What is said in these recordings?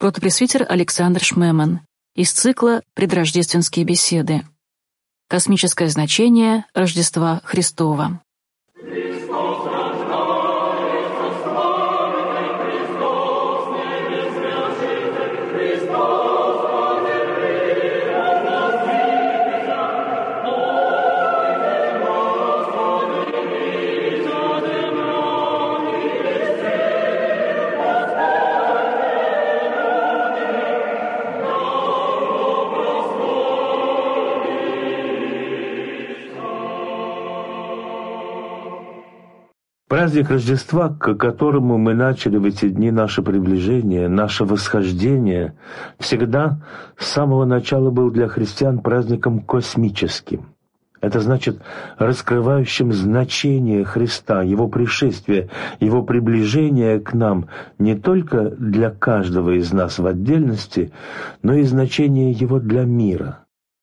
Протопресвитер Александр Шмеман из цикла «Предрождественские беседы. Космическое значение Рождества Христова». Праздник Рождества, к которому мы начали в эти дни наше приближение, наше восхождение, всегда с самого начала был для христиан праздником космическим. Это значит раскрывающим значение Христа, Его пришествия, Его приближения к нам не только для каждого из нас в отдельности, но и значение Его для мира.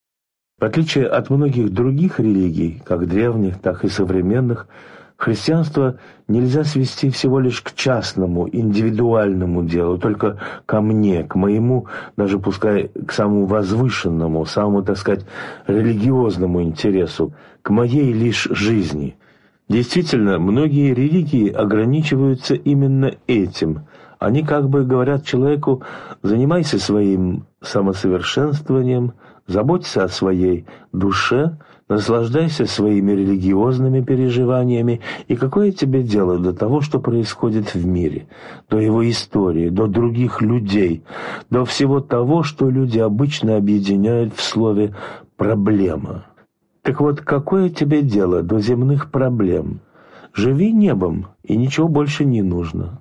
В отличие от многих других религий, как древних, так и современных, христианство нельзя свести всего лишь к частному, индивидуальному делу, только ко мне, к моему, даже пускай к самому возвышенному, самому, так сказать, религиозному интересу, к моей лишь жизни. Действительно, многие религии ограничиваются именно этим. Они как бы говорят человеку: занимайся своим самосовершенствованием, заботься о своей душе, наслаждайся своими религиозными переживаниями, и какое тебе дело до того, что происходит в мире, до его истории, до других людей, до всего того, что люди обычно объединяют в слове «проблема». Так вот, какое тебе дело до земных проблем? Живи небом, и ничего больше не нужно.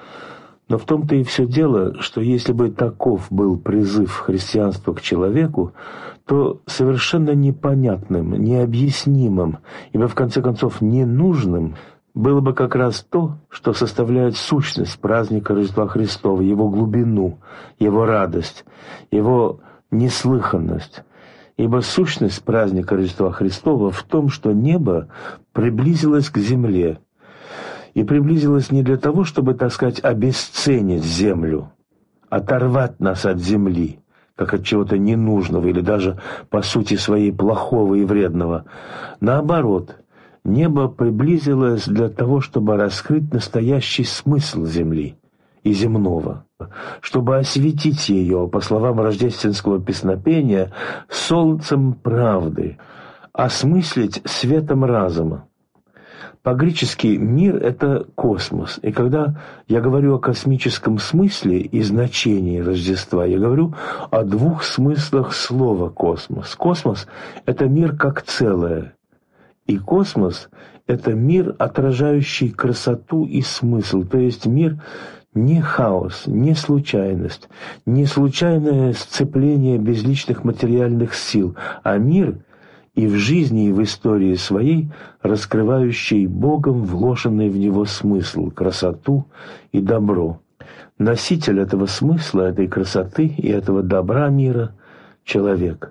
Но в том-то и все дело, что если бы таков был призыв христианства к человеку, то совершенно непонятным, необъяснимым, ибо в конце концов ненужным было бы как раз то, что составляет сущность праздника Рождества Христова, его глубину, его радость, его неслыханность. Ибо сущность праздника Рождества Христова в том, что небо приблизилось к земле, и приблизилось не для того, чтобы, так сказать, обесценить землю, оторвать нас от земли, как от чего-то ненужного или даже по сути своей плохого и вредного. Наоборот, небо приблизилось для того, чтобы раскрыть настоящий смысл земли и земного, чтобы осветить ее, по словам рождественского песнопения, солнцем правды, осмыслить светом разума. По-гречески «мир» — это космос. И когда я говорю о космическом смысле и значении Рождества, я говорю о двух смыслах слова «космос». Космос — это мир как целое. И космос — это мир, отражающий красоту и смысл. То есть мир не хаос, не случайность, не случайное сцепление безличных материальных сил, а мир — и в жизни, и в истории своей, раскрывающий Богом вложенный в него смысл, красоту и добро. Носитель этого смысла, этой красоты и этого добра мира — человек.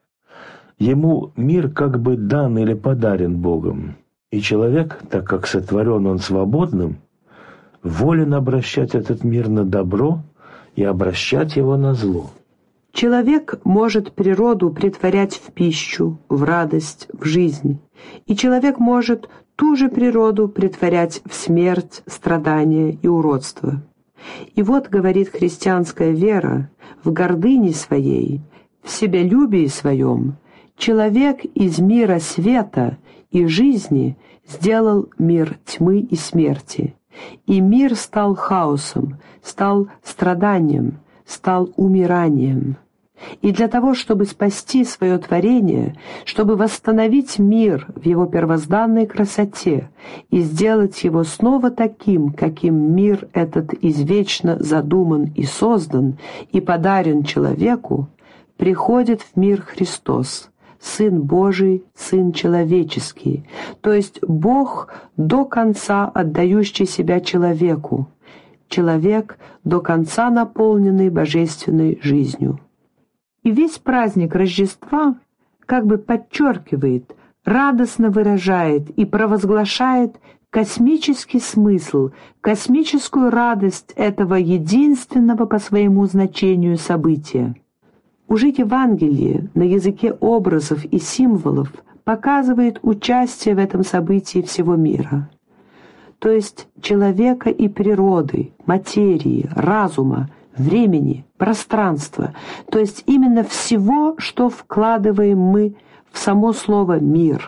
Ему мир как бы дан или подарен Богом, и человек, так как сотворен он свободным, волен обращать этот мир на добро и обращать его на зло. Человек может природу претворять в пищу, в радость, в жизнь. И человек может ту же природу претворять в смерть, страдания и уродство. И вот, говорит христианская вера, в гордыне своей, в себялюбии своем, человек из мира света и жизни сделал мир тьмы и смерти. И мир стал хаосом, стал страданием, стал умиранием. И для того, чтобы спасти свое творение, чтобы восстановить мир в его первозданной красоте и сделать его снова таким, каким мир этот извечно задуман и создан и подарен человеку, приходит в мир Христос, Сын Божий, Сын человеческий, то есть Бог до конца отдающий себя человеку, человек до конца наполненный божественной жизнью. И весь праздник Рождества как бы подчеркивает, радостно выражает и провозглашает космический смысл, космическую радость этого единственного по своему значению события. Уже Евангелие на языке образов и символов показывает участие в этом событии всего мира, то есть человека и природы, материи, разума, времени, пространства, то есть именно всего, что вкладываем мы в само слово «мир».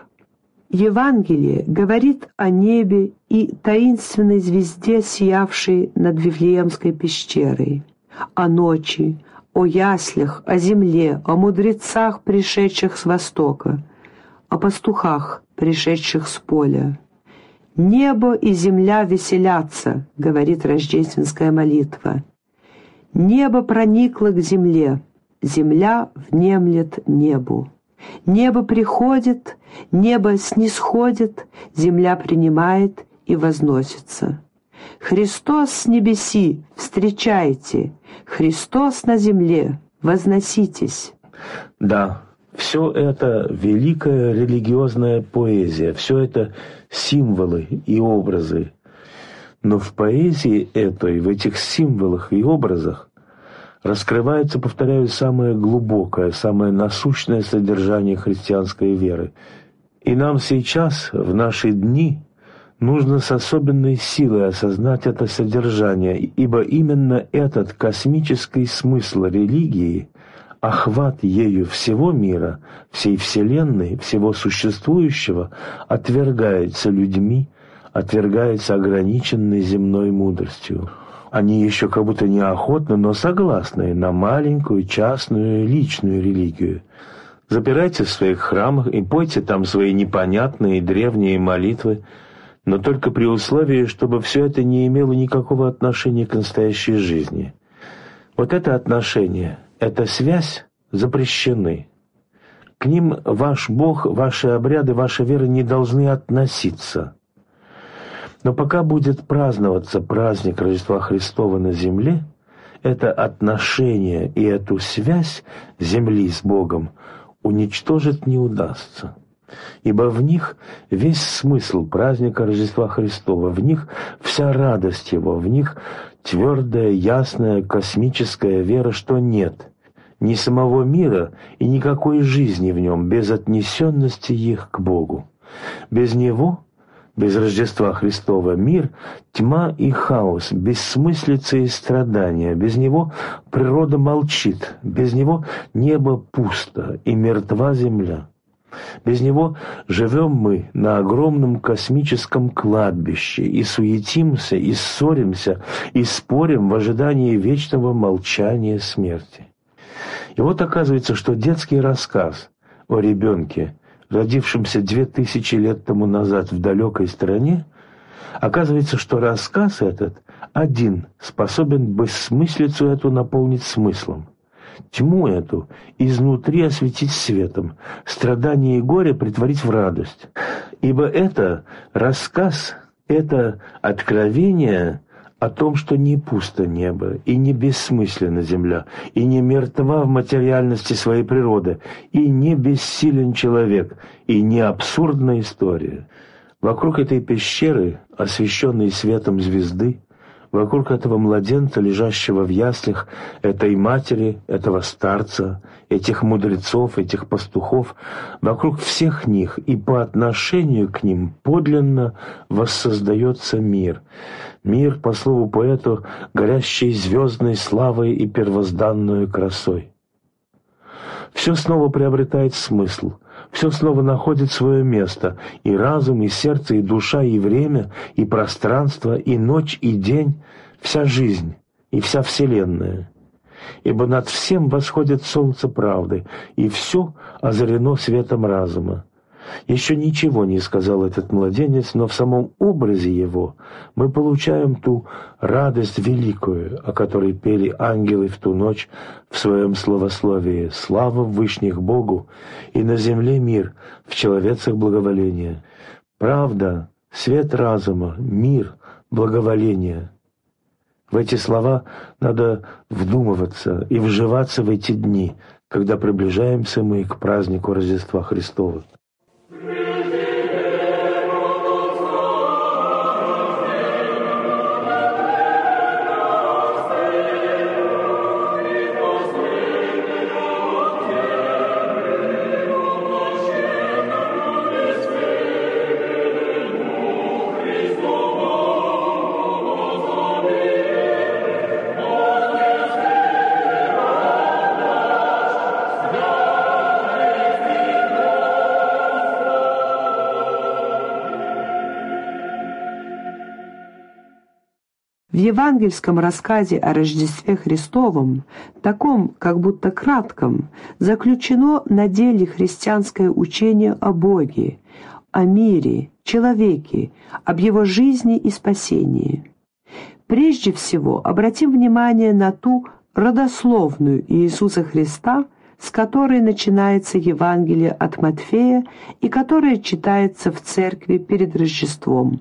Евангелие говорит о небе и таинственной звезде, сиявшей над Вифлеемской пещерой, о ночи, о яслях, о земле, о мудрецах, пришедших с востока, о пастухах, пришедших с поля. «Небо и земля веселятся», — говорит рождественская молитва. «Небо проникло к земле, земля внемлет небу. Небо приходит, небо снисходит, земля принимает и возносится. Христос с небеси, встречайте, Христос на земле, возноситесь». Да, все это великая религиозная поэзия, все это символы и образы. Но в поэзии этой, в этих символах и образах раскрывается, повторяю, самое глубокое, самое насущное содержание христианской веры. И нам сейчас, в наши дни, нужно с особенной силой осознать это содержание, ибо именно этот космический смысл религии, охват ею всего мира, всей Вселенной, всего существующего, отвергается людьми, отвергается ограниченной земной мудростью. Они еще как будто неохотно, но согласны на маленькую, частную, личную религию. Запирайтесь в своих храмах и пойте там свои непонятные древние молитвы, но только при условии, чтобы все это не имело никакого отношения к настоящей жизни. Вот это отношение, эта связь запрещены. К ним ваш Бог, ваши обряды, ваша вера не должны относиться. Но пока будет праздноваться праздник Рождества Христова на земле, это отношение и эту связь земли с Богом уничтожить не удастся. Ибо в них весь смысл праздника Рождества Христова, в них вся радость Его, в них твердая, ясная, космическая вера, что нет ни самого мира и никакой жизни в нем без отнесенности их к Богу. Без Него, без Рождества Христова, мир — тьма и хаос, бессмыслица и страдания. Без Него природа молчит, без Него небо пусто и мертва земля. Без Него живем мы на огромном космическом кладбище и суетимся, и ссоримся, и спорим в ожидании вечного молчания смерти. И вот оказывается, что детский рассказ о ребенке, родившемся 2000 лет тому назад в далекой стране, оказывается, что рассказ этот один способен бессмыслицу эту наполнить смыслом, тьму эту изнутри осветить светом, страдание и горе притворить в радость. Ибо это рассказ, это откровение о том, что не пусто небо, и не бессмысленна земля, и не мертва в материальности своей природы, и не бессилен человек, и не абсурдна история. Вокруг этой пещеры, освещенной светом звезды, вокруг этого младенца, лежащего в яслях, этой матери, этого старца, этих мудрецов, этих пастухов, вокруг всех них и по отношению к ним подлинно воссоздается мир. Мир, по слову поэту, горящий звездной славой и первозданной красой. Все снова приобретает смысл, все снова находит свое место, и разум, и сердце, и душа, и время, и пространство, и ночь, и день, вся жизнь и вся вселенная. Ибо над всем восходит солнце правды, и все озарено светом разума. Еще ничего не сказал этот младенец, но в самом образе его мы получаем ту радость великую, о которой пели ангелы в ту ночь в своем словословии: «Слава Вышних Богу, и на земле мир, в человецах благоволение». Правда, свет разума, мир, благоволение. В эти слова надо вдумываться и вживаться в эти дни, когда приближаемся мы к празднику Рождества Христова. В евангельском рассказе о Рождестве Христовом, таком как будто кратком, заключено на деле христианское учение о Боге, о мире, человеке, об его жизни и спасении. Прежде всего, обратим внимание на ту родословную Иисуса Христа, с которой начинается Евангелие от Матфея и которая читается в церкви перед Рождеством.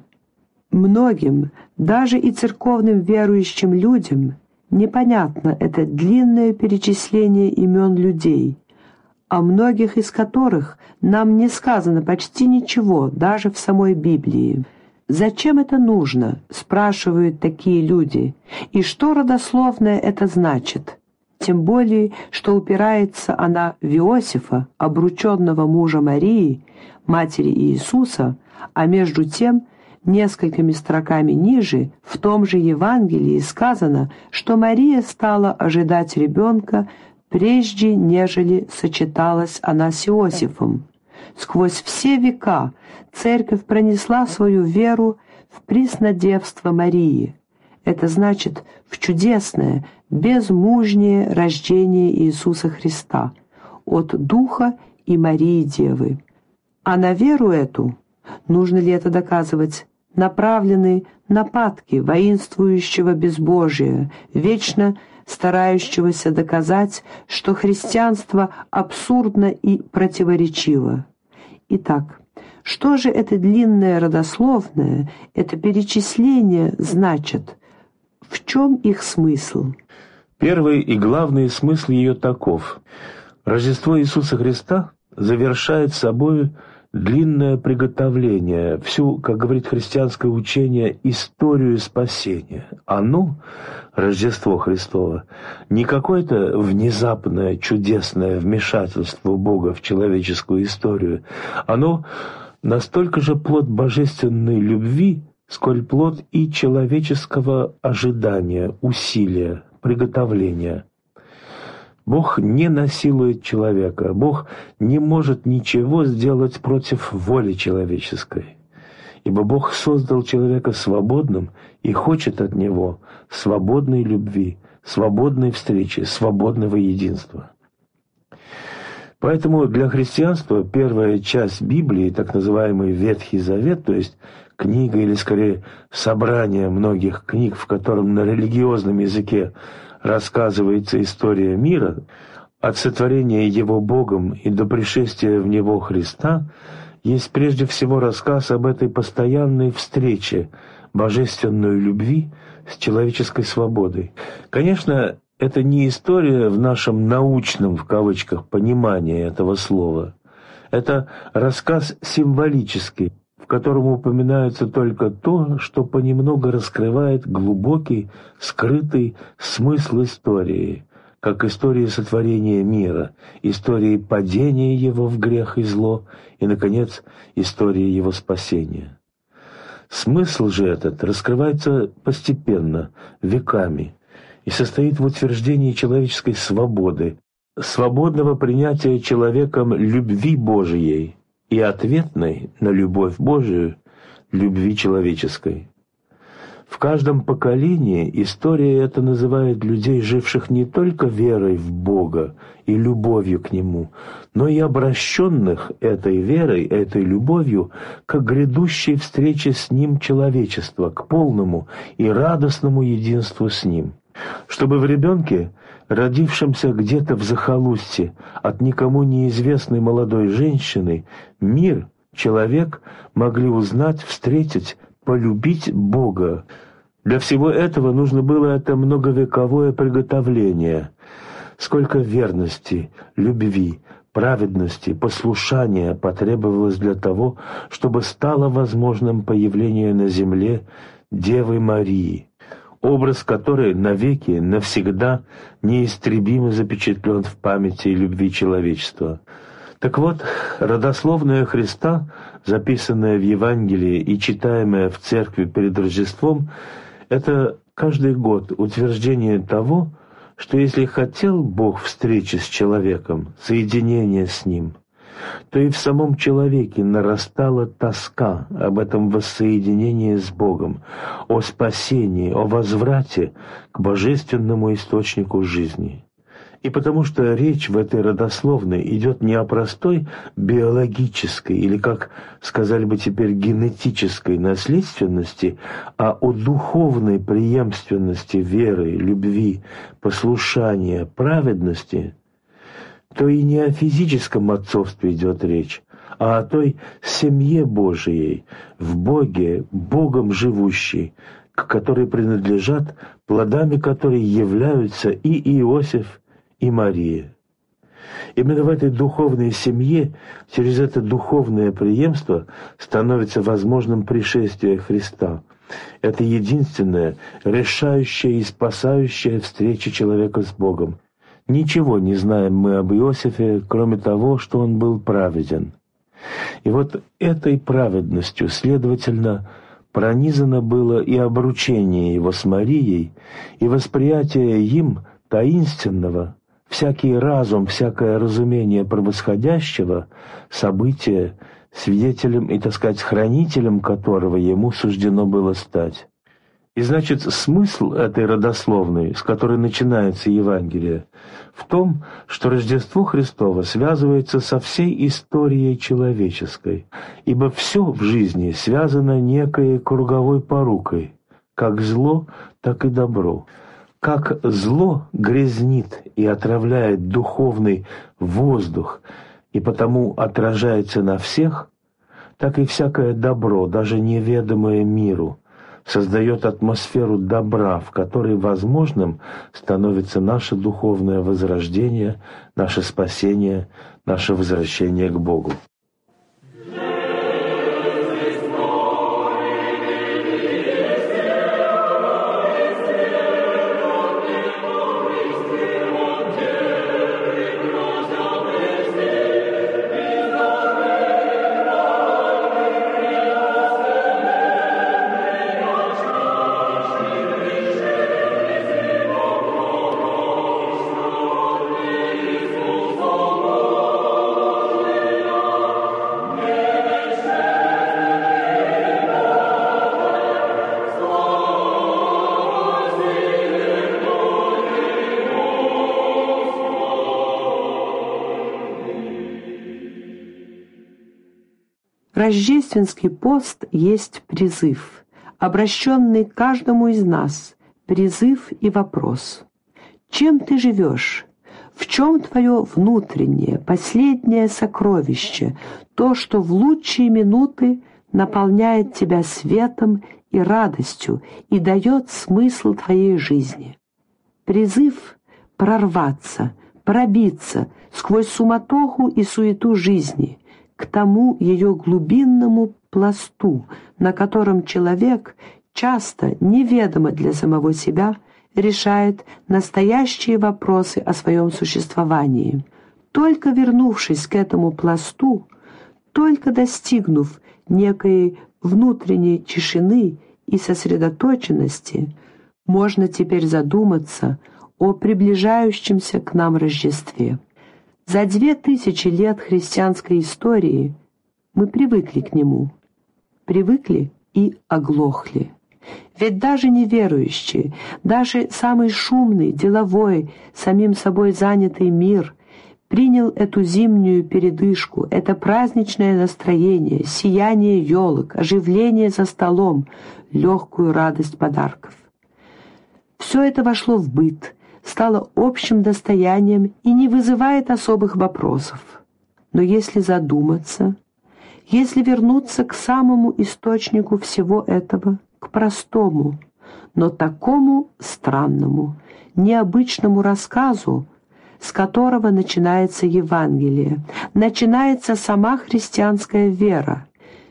Многим, даже и церковным верующим людям, непонятно это длинное перечисление имен людей, о многих из которых нам не сказано почти ничего, даже в самой Библии. «Зачем это нужно?» – спрашивают такие люди. «И что родословное это значит?» Тем более, что упирается она в Иосифа, обрученного мужа Марии, матери Иисуса, а между тем, несколькими строками ниже, в том же Евангелии сказано, что Мария стала ожидать ребенка, прежде нежели сочеталась она с Иосифом. Сквозь все века Церковь пронесла свою веру в преснодевство Марии. Это значит в чудесное, безмужнее рождение Иисуса Христа от Духа и Марии Девы. А на веру эту, нужно ли это доказывать, направлены нападки воинствующего безбожия, вечно старающегося доказать, что христианство абсурдно и противоречиво. Итак, что же это длинное родословное, это перечисление значит? В чем их смысл? Первый и главный смысл ее таков. Рождество Иисуса Христа завершает собой длинное приготовление, всю, как говорит христианское учение, историю спасения. Оно, Рождество Христово, не какое-то внезапное, чудесное вмешательство Бога в человеческую историю. Оно настолько же плод божественной любви, сколь плод и человеческого ожидания, усилия, приготовления. Бог не насилует человека, Бог не может ничего сделать против воли человеческой, ибо Бог создал человека свободным и хочет от него свободной любви, свободной встречи, свободного единства. Поэтому для христианства первая часть Библии, так называемый Ветхий Завет, то есть книга или скорее собрание многих книг, в котором на религиозном языке рассказывается история мира, от сотворения его Богом и до пришествия в него Христа, есть прежде всего рассказ об этой постоянной встрече божественной любви с человеческой свободой. Конечно, это не история в нашем научном, в кавычках, понимании этого слова. Это рассказ символический, в котором упоминается только то, что понемногу раскрывает глубокий, скрытый смысл истории, как истории сотворения мира, истории падения его в грех и зло и, наконец, истории его спасения. Смысл же этот раскрывается постепенно, веками, и состоит в утверждении человеческой свободы, свободного принятия человеком любви Божией и ответной на любовь Божию любви человеческой. В каждом поколении история эта называет людей, живших не только верой в Бога и любовью к Нему, но и обращенных этой верой, этой любовью к грядущей встрече с Ним человечества, к полному и радостному единству с Ним. Чтобы в ребенке, родившемся где-то в захолустье от никому неизвестной молодой женщины, мир, человек могли узнать, встретить, полюбить Бога. Для всего этого нужно было это многовековое приготовление. Сколько верности, любви, праведности, послушания потребовалось для того, чтобы стало возможным появление на земле Девы Марии, образ которой навеки, навсегда неистребимо запечатлен в памяти и любви человечества. Так вот, родословная Христа, записанная в Евангелии и читаемая в церкви перед Рождеством, это каждый год утверждение того, что если хотел Бог встречи с человеком, соединения с Ним, то и в самом человеке нарастала тоска об этом воссоединении с Богом, о спасении, о возврате к божественному источнику жизни. И потому что речь в этой родословной идет не о простой биологической или, как сказали бы теперь, генетической наследственности, а о духовной преемственности веры, любви, послушания, праведности, то и не о физическом отцовстве идет речь, а о той семье Божией, в Боге, Богом живущей, к которой принадлежат, плодами которой являются и Иосиф, и Мария. Именно в этой духовной семье, через это духовное преемство, становится возможным пришествие Христа. Это единственная, решающая и спасающая встреча человека с Богом. Ничего не знаем мы об Иосифе, кроме того, что он был праведен. И вот этой праведностью, следовательно, пронизано было и обручение его с Марией, и восприятие им таинственного, всякий разум, всякое разумение превосходящего события, свидетелем и, так сказать, хранителем которого ему суждено было стать. И значит, смысл этой родословной, с которой начинается Евангелие, в том, что Рождество Христово связывается со всей историей человеческой, ибо все в жизни связано некой круговой порукой, как зло, так и добро. Как зло грязнит и отравляет духовный воздух и потому отражается на всех, так и всякое добро, даже неведомое миру, создает атмосферу добра, в которой возможным становится наше духовное возрождение, наше спасение, наше возвращение к Богу. Рождественский пост есть призыв, обращенный к каждому из нас, призыв и вопрос. Чем ты живешь? В чем твое внутреннее, последнее сокровище, то, что в лучшие минуты наполняет тебя светом и радостью и дает смысл твоей жизни? Призыв прорваться, пробиться сквозь суматоху и суету жизни к тому ее глубинному пласту, на котором человек часто, неведомо для самого себя, решает настоящие вопросы о своем существовании. Только вернувшись к этому пласту, только достигнув некой внутренней тишины и сосредоточенности, можно теперь задуматься о приближающемся к нам Рождестве. За 2000 лет христианской истории мы привыкли к нему, привыкли и оглохли. Ведь даже неверующие, даже самый шумный, деловой, самим собой занятый мир принял эту зимнюю передышку, это праздничное настроение, сияние елок, оживление за столом, легкую радость подарков. Все это вошло в быт, стало общим достоянием и не вызывает особых вопросов. Но если задуматься, если вернуться к самому источнику всего этого, к простому, но такому странному, необычному рассказу, с которого начинается Евангелие, начинается сама христианская вера,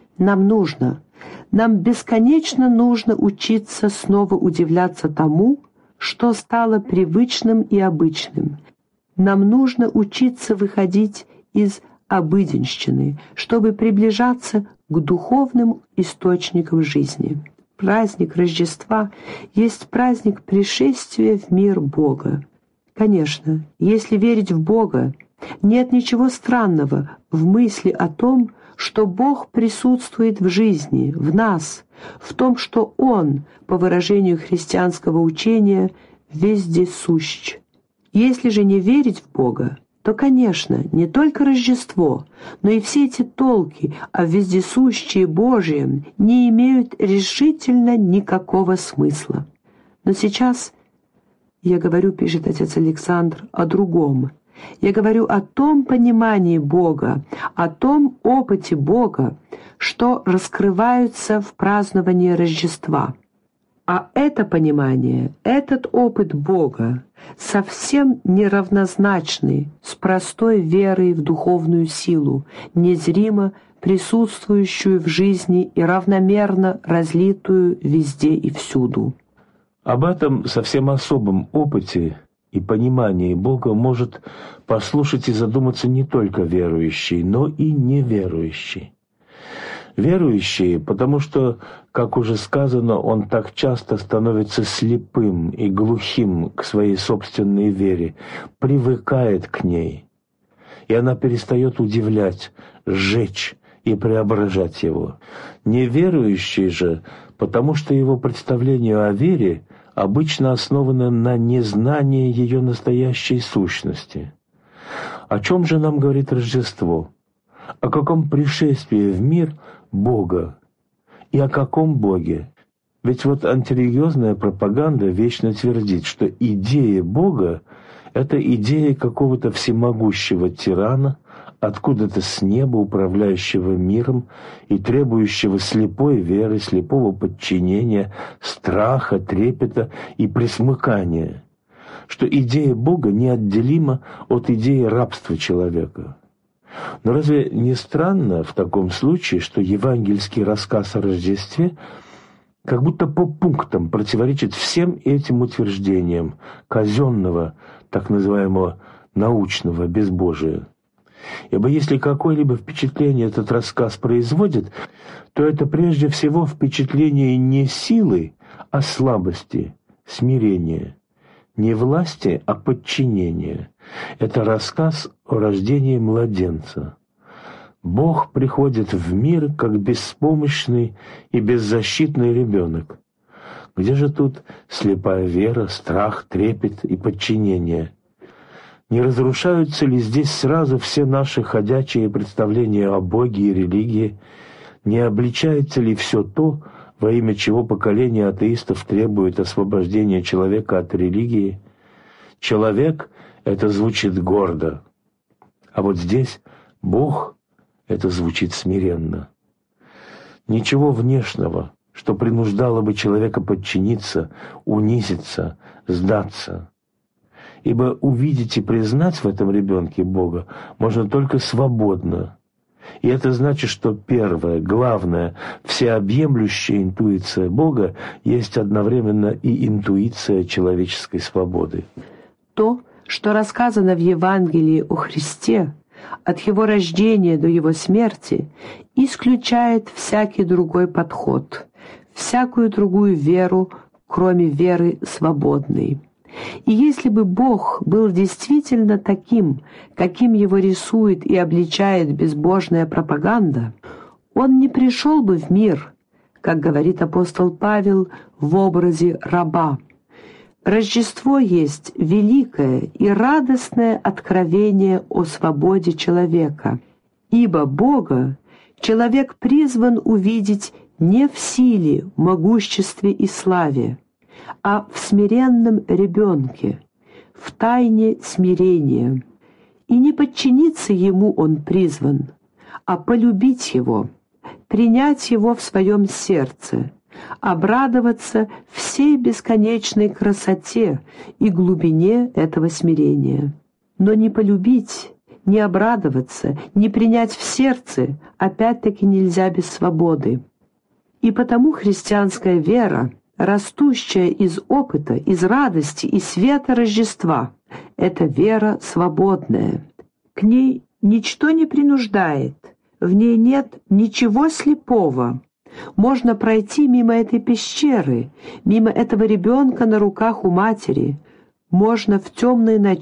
нам бесконечно нужно учиться снова удивляться тому, что стало привычным и обычным. Нам нужно учиться выходить из обыденщины, чтобы приближаться к духовным источникам жизни. Праздник Рождества есть праздник пришествия в мир Бога. Конечно, если верить в Бога, Нет ничего странного в мысли о том, что Бог присутствует в жизни, в нас, в том, что Он, по выражению христианского учения, вездесущ. Если же не верить в Бога, то, конечно, не только Рождество, но и все эти толки о вездесущее Божьем не имеют решительно никакого смысла. Но сейчас я говорю, пишет отец Александр, о другом. Я говорю о том понимании Бога, о том опыте Бога, что раскрываются в праздновании Рождества. А это понимание, этот опыт Бога совсем неравнозначный с простой верой в духовную силу, незримо присутствующую в жизни и равномерно разлитую везде и всюду. Об этом совсем особом опыте и понимании Бога может послушать и задуматься не только верующий, но и неверующий. Верующий, потому что, как уже сказано, он так часто становится слепым и глухим к своей собственной вере, привыкает к ней, и она перестает удивлять, сжечь и преображать его. Неверующий же, потому что его представление о вере обычно основано на незнании ее настоящей сущности. О чем же нам говорит Рождество? О каком пришествии в мир Бога и о каком Боге? Ведь вот антирелигиозная пропаганда вечно твердит, что идея Бога — это идея какого-то всемогущего тирана, откуда-то с неба, управляющего миром и требующего слепой веры, слепого подчинения, страха, трепета и пресмыкания, что идея Бога неотделима от идеи рабства человека. Но разве не странно в таком случае, что евангельский рассказ о Рождестве как будто по пунктам противоречит всем этим утверждениям казенного, так называемого научного безбожия? Ибо если какое-либо впечатление этот рассказ производит, то это прежде всего впечатление не силы, а слабости, смирения, не власти, а подчинения. Это рассказ о рождении младенца. Бог приходит в мир как беспомощный и беззащитный ребенок. Где же тут слепая вера, страх, трепет и подчинение? Не разрушаются ли здесь сразу все наши ходячие представления о Боге и религии? Не обличается ли все то, во имя чего поколение атеистов требует освобождения человека от религии? Человек — это звучит гордо, а вот здесь Бог — это звучит смиренно. Ничего внешнего, что принуждало бы человека подчиниться, унизиться, сдаться. Ибо увидеть и признать в этом ребенке Бога можно только свободно. И это значит, что первая, главная, всеобъемлющая интуиция Бога есть одновременно и интуиция человеческой свободы. То, что рассказано в Евангелии о Христе, от Его рождения до Его смерти, исключает всякий другой подход, всякую другую веру, кроме веры свободной. И если бы Бог был действительно таким, каким его рисует и обличает безбожная пропаганда, Он не пришел бы в мир, как говорит апостол Павел, в образе раба. Рождество есть великое и радостное откровение о свободе человека, ибо Бога человек призван увидеть не в силе, могуществе и славе, а в смиренном ребенке, в тайне смирения. И не подчиниться Ему Он призван, а полюбить Его, принять Его в своем сердце, обрадоваться всей бесконечной красоте и глубине этого смирения. Но не полюбить, не обрадоваться, не принять в сердце опять-таки нельзя без свободы. И потому христианская вера, растущая из опыта, из радости и света Рождества, это вера свободная. К ней ничто не принуждает, в ней нет ничего слепого. Можно пройти мимо этой пещеры, мимо этого ребенка на руках у матери. Можно в темной ночи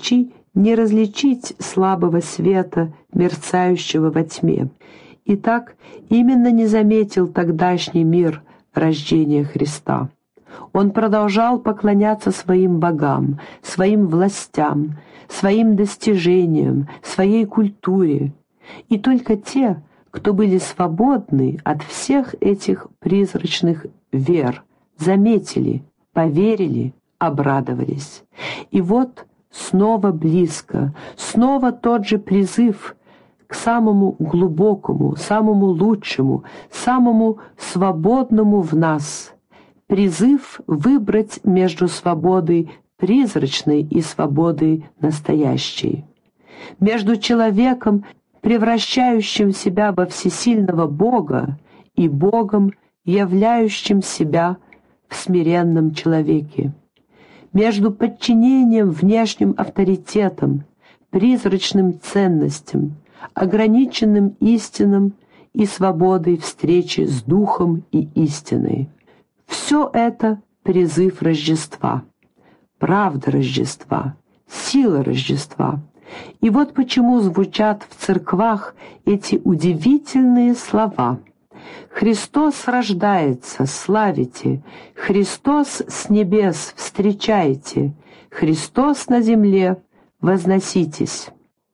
не различить слабого света, мерцающего во тьме. Итак, именно не заметил тогдашний мир рождения Христа. Он продолжал поклоняться своим богам, своим властям, своим достижениям, своей культуре. И только те, кто были свободны от всех этих призрачных вер, заметили, поверили, обрадовались. И вот снова близко, снова тот же призыв к самому глубокому, самому лучшему, самому свободному в нас. Призыв выбрать между свободой призрачной и свободой настоящей. Между человеком, превращающим себя во всесильного Бога, и Богом, являющим себя в смиренном человеке. Между подчинением внешним авторитетам, призрачным ценностям, ограниченным истинам и свободой встречи с Духом и истиной. Все это призыв Рождества, правда Рождества, сила Рождества. И вот почему звучат в церквах эти удивительные слова: «Христос рождается, славите! Христос с небес встречайте! Христос на земле, возноситесь!»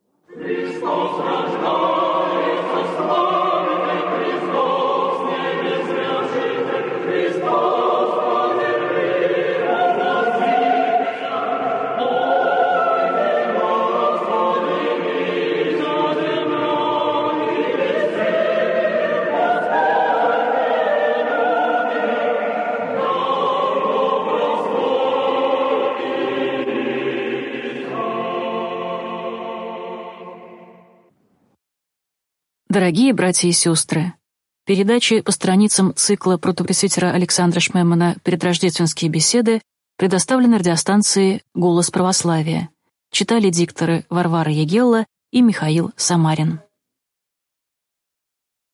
Дорогие братья и сестры, передачи по страницам цикла протопресвитера Александра Шмемана «Предрождественские беседы» предоставлены радиостанции «Голос православия». Читали дикторы Варвара Ягелла и Михаил Самарин.